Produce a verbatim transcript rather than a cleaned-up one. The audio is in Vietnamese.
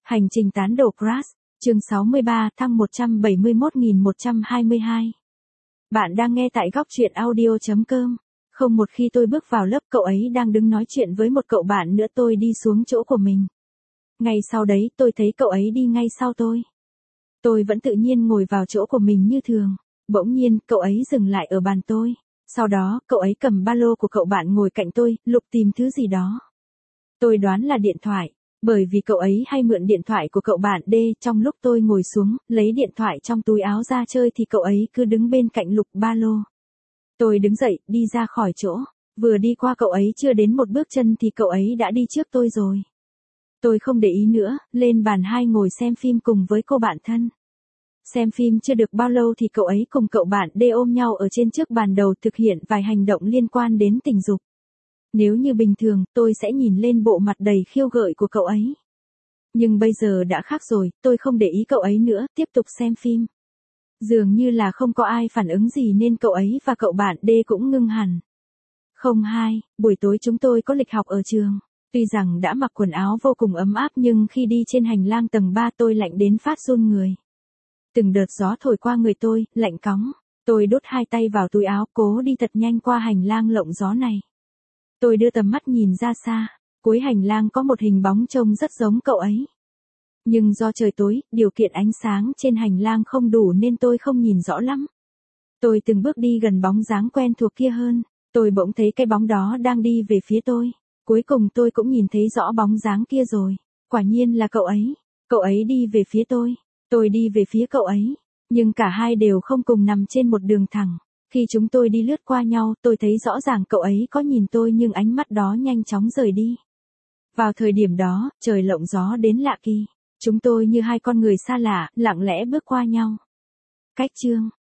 Hành trình tán đồ Crash, chương sáu mươi ba, thăng một trăm bảy mươi mốt nghìn một trăm hai mươi hai. Bạn đang nghe tại góc truyện audio chấm com. Không một khi tôi bước vào lớp, cậu ấy đang đứng nói chuyện với một cậu bạn nữa. Tôi đi xuống chỗ của mình. Ngay sau đấy tôi thấy cậu ấy đi ngay sau tôi. Tôi vẫn tự nhiên ngồi vào chỗ của mình như thường. Bỗng nhiên, cậu ấy dừng lại ở bàn tôi. Sau đó, cậu ấy cầm ba lô của cậu bạn ngồi cạnh tôi, lục tìm thứ gì đó. Tôi đoán là điện thoại. Bởi vì cậu ấy hay mượn điện thoại của cậu bạn D. Trong lúc tôi ngồi xuống, lấy điện thoại trong túi áo ra chơi thì cậu ấy cứ đứng bên cạnh lục ba lô. Tôi đứng dậy, đi ra khỏi chỗ. Vừa đi qua cậu ấy chưa đến một bước chân thì cậu ấy đã đi trước tôi rồi. Tôi không để ý nữa, lên bàn hai ngồi xem phim cùng với cô bạn thân. Xem phim chưa được bao lâu thì cậu ấy cùng cậu bạn D ôm nhau ở trên chiếc bàn đầu thực hiện vài hành động liên quan đến tình dục. Nếu như bình thường, tôi sẽ nhìn lên bộ mặt đầy khiêu gợi của cậu ấy. Nhưng bây giờ đã khác rồi, tôi không để ý cậu ấy nữa, tiếp tục xem phim. Dường như là không có ai phản ứng gì nên cậu ấy và cậu bạn D cũng ngưng hẳn. Không hai, buổi tối chúng tôi có lịch học ở trường. Tuy rằng đã mặc quần áo vô cùng ấm áp nhưng khi đi trên hành lang tầng ba tôi lạnh đến phát run người. Từng đợt gió thổi qua người tôi, lạnh cóng. Tôi đút hai tay vào túi áo cố đi thật nhanh qua hành lang lộng gió này. Tôi đưa tầm mắt nhìn ra xa, cuối hành lang có một hình bóng trông rất giống cậu ấy. Nhưng do trời tối, điều kiện ánh sáng trên hành lang không đủ nên tôi không nhìn rõ lắm. Tôi từng bước đi gần bóng dáng quen thuộc kia hơn, tôi bỗng thấy cái bóng đó đang đi về phía tôi. Cuối cùng tôi cũng nhìn thấy rõ bóng dáng kia rồi, quả nhiên là cậu ấy. Cậu ấy đi về phía tôi, tôi đi về phía cậu ấy, nhưng cả hai đều không cùng nằm trên một đường thẳng. Khi chúng tôi đi lướt qua nhau, tôi thấy rõ ràng cậu ấy có nhìn tôi nhưng ánh mắt đó nhanh chóng rời đi. Vào thời điểm đó, trời lộng gió đến lạ kỳ. Chúng tôi như hai con người xa lạ, lặng lẽ bước qua nhau. Cách chương,